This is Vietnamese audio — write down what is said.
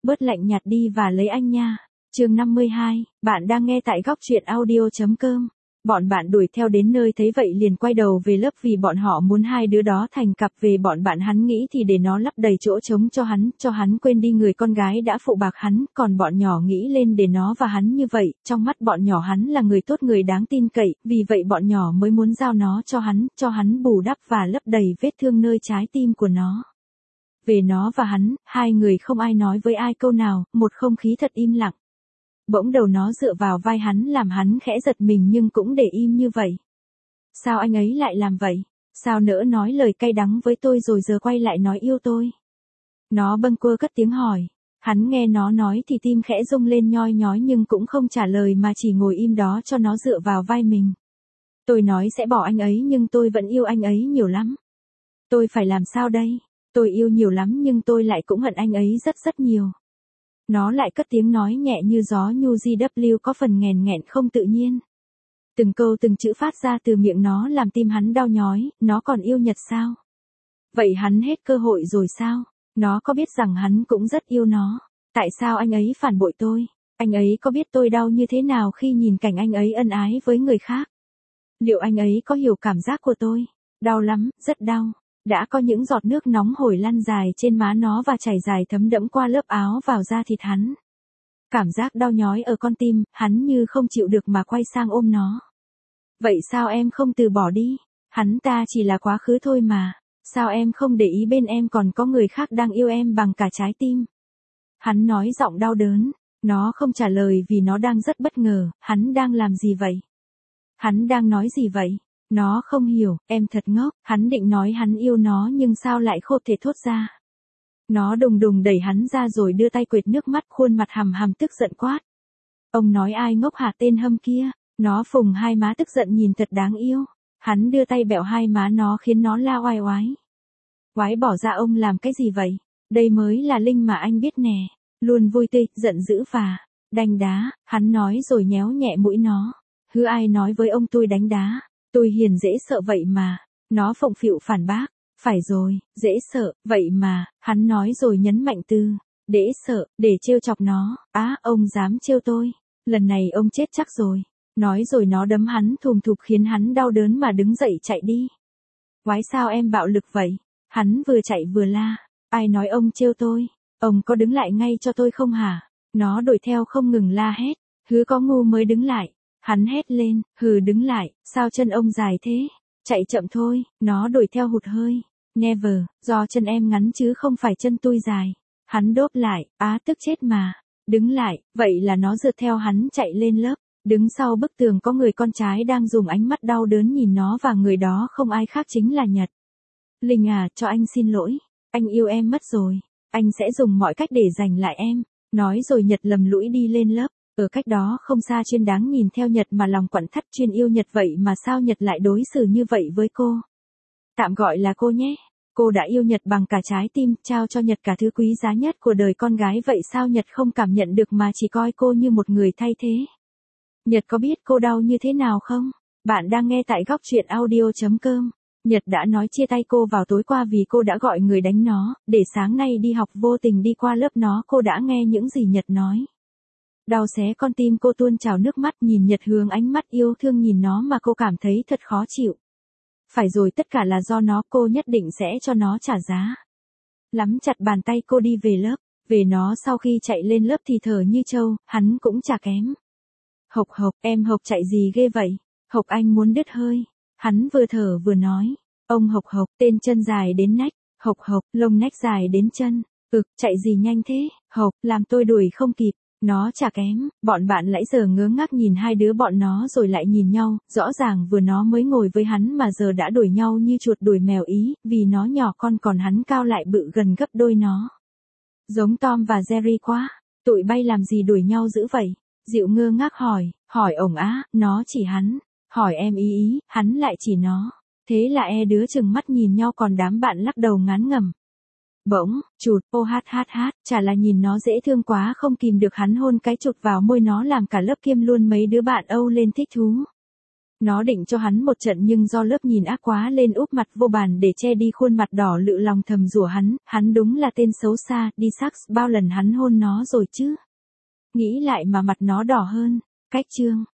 bớt lạnh nhạt đi và lấy anh nha. Chương 52, bạn đang nghe tại góc truyện audio.com. Bọn bạn đuổi theo đến nơi thấy vậy liền quay đầu về lớp vì bọn họ muốn hai đứa đó thành cặp. Về bọn bạn hắn nghĩ thì để nó lấp đầy chỗ trống cho hắn quên đi người con gái đã phụ bạc hắn, còn bọn nhỏ nghĩ lên để nó và hắn như vậy, trong mắt bọn nhỏ hắn là người tốt người đáng tin cậy, vì vậy bọn nhỏ mới muốn giao nó cho hắn bù đắp và lấp đầy vết thương nơi trái tim của nó. Về nó và hắn, hai người không ai nói với ai câu nào, một không khí thật im lặng. Bỗng đầu nó dựa vào vai hắn làm hắn khẽ giật mình nhưng cũng để im như vậy. Sao anh ấy lại làm vậy? Sao nỡ nói lời cay đắng với tôi rồi giờ quay lại nói yêu tôi? Nó bâng quơ cất tiếng hỏi. Hắn nghe nó nói thì tim khẽ rung lên nhoi nhói nhưng cũng không trả lời mà chỉ ngồi im đó cho nó dựa vào vai mình. Tôi nói sẽ bỏ anh ấy nhưng tôi vẫn yêu anh ấy nhiều lắm. Tôi phải làm sao đây? Tôi yêu nhiều lắm nhưng tôi lại cũng hận anh ấy rất rất nhiều. Nó lại cất tiếng nói nhẹ như gió nhu GW có phần nghèn nghẹn không tự nhiên. Từng câu từng chữ phát ra từ miệng nó làm tim hắn đau nhói, nó còn yêu Nhật sao? Vậy hắn hết cơ hội rồi sao? Nó có biết rằng hắn cũng rất yêu nó. Tại sao anh ấy phản bội tôi? Anh ấy có biết tôi đau như thế nào khi nhìn cảnh anh ấy ân ái với người khác? Liệu anh ấy có hiểu cảm giác của tôi? Đau lắm, rất đau. Đã có những giọt nước nóng hổi lăn dài trên má nó và chảy dài thấm đẫm qua lớp áo vào da thịt hắn. Cảm giác đau nhói ở con tim, hắn như không chịu được mà quay sang ôm nó. Vậy sao em không từ bỏ đi? Hắn ta chỉ là quá khứ thôi mà. Sao em không để ý bên em còn có người khác đang yêu em bằng cả trái tim? Hắn nói giọng đau đớn. Nó không trả lời vì nó đang rất bất ngờ. Hắn đang làm gì vậy? Hắn đang nói gì vậy? Nó không hiểu, em thật ngốc, hắn định nói hắn yêu nó nhưng sao lại không thể thốt ra. Nó đùng đùng đẩy hắn ra rồi đưa tay quệt nước mắt khuôn mặt hằm hằm tức giận quát. Ông nói ai ngốc hả tên hâm kia, nó phùng hai má tức giận nhìn thật đáng yêu. Hắn đưa tay bẹo hai má nó khiến nó la oai oái. Oái bỏ ra ông làm cái gì vậy, đây mới là Linh mà anh biết nè, luôn vui tươi, giận dữ và đánh đá, hắn nói rồi nhéo nhẹ mũi nó. Hứ ai nói với ông tôi đánh đá. Tôi hiền dễ sợ vậy mà. Nó phụng phịu phản bác. Phải rồi, dễ sợ, vậy mà, hắn nói rồi nhấn mạnh từ dễ sợ, để trêu chọc nó. Á, ông dám trêu tôi. Lần này ông chết chắc rồi. Nói rồi nó đấm hắn thùm thụp khiến hắn đau đớn mà đứng dậy chạy đi. Quái sao em bạo lực vậy? Hắn vừa chạy vừa la. Ai nói ông trêu tôi? Ông có đứng lại ngay cho tôi không hả? Nó đuổi theo không ngừng la hét. Hứ có ngu mới đứng lại. Hắn hét lên, hừ đứng lại, sao chân ông dài thế? Chạy chậm thôi, nó đuổi theo hụt hơi. Never, do chân em ngắn chứ không phải chân tôi dài. Hắn đốp lại, á tức chết mà. Đứng lại, vậy là nó rượt theo hắn chạy lên lớp. Đứng sau bức tường có người con trai đang dùng ánh mắt đau đớn nhìn nó và người đó không ai khác chính là Nhật. Linh à, cho anh xin lỗi. Anh yêu em mất rồi. Anh sẽ dùng mọi cách để giành lại em. Nói rồi Nhật lầm lũi đi lên lớp. Ở cách đó không xa Chuyên đáng nhìn theo Nhật mà lòng quặn thắt. Chuyên yêu Nhật vậy mà sao Nhật lại đối xử như vậy với cô? Tạm gọi là cô nhé. Cô đã yêu Nhật bằng cả trái tim, trao cho Nhật cả thứ quý giá nhất của đời con gái vậy sao Nhật không cảm nhận được mà chỉ coi cô như một người thay thế? Nhật có biết cô đau như thế nào không? Bạn đang nghe tại góc truyện audio.com. Nhật đã nói chia tay cô vào tối qua vì cô đã gọi người đánh nó, để sáng nay đi học vô tình đi qua lớp nó. Cô đã nghe những gì Nhật nói. Đau xé con tim cô tuôn trào nước mắt nhìn Nhật hướng ánh mắt yêu thương nhìn nó mà cô cảm thấy thật khó chịu. Phải rồi tất cả là do nó, cô nhất định sẽ cho nó trả giá. Lắm chặt bàn tay cô đi về lớp, về nó sau khi chạy lên lớp thì thở như trâu, hắn cũng chả kém. Hộc hộc, em Hộc chạy gì ghê vậy? Hộc anh muốn đứt hơi. Hắn vừa thở vừa nói. Ông Hộc Hộc, tên chân dài đến nách. Hộc Hộc, lông nách dài đến chân. Chạy gì nhanh thế? Hộc, làm tôi đuổi không kịp. Nó chả kém, bọn bạn nãy giờ ngớ ngác nhìn hai đứa bọn nó rồi lại nhìn nhau, rõ ràng vừa nó mới ngồi với hắn mà giờ đã đuổi nhau như chuột đuổi mèo ý, vì nó nhỏ con còn hắn cao lại bự gần gấp đôi nó. Giống Tom và Jerry quá, tụi bay làm gì đuổi nhau dữ vậy? Diệu ngơ ngác hỏi ổng á, nó chỉ hắn, hỏi em ý, hắn lại chỉ nó. Thế là đứa chừng mắt nhìn nhau còn đám bạn lắc đầu ngán ngẩm. Bỗng, chụt, ô hát, chả là nhìn nó dễ thương quá không kìm được hắn hôn cái chụt vào môi nó làm cả lớp kiêm luôn mấy đứa bạn Âu lên thích thú. Nó định cho hắn một trận nhưng do lớp nhìn ác quá lên úp mặt vô bàn để che đi khuôn mặt đỏ lự lòng thầm rủa hắn đúng là tên xấu xa, đi sax bao lần hắn hôn nó rồi chứ. Nghĩ lại mà mặt nó đỏ hơn. Cách chương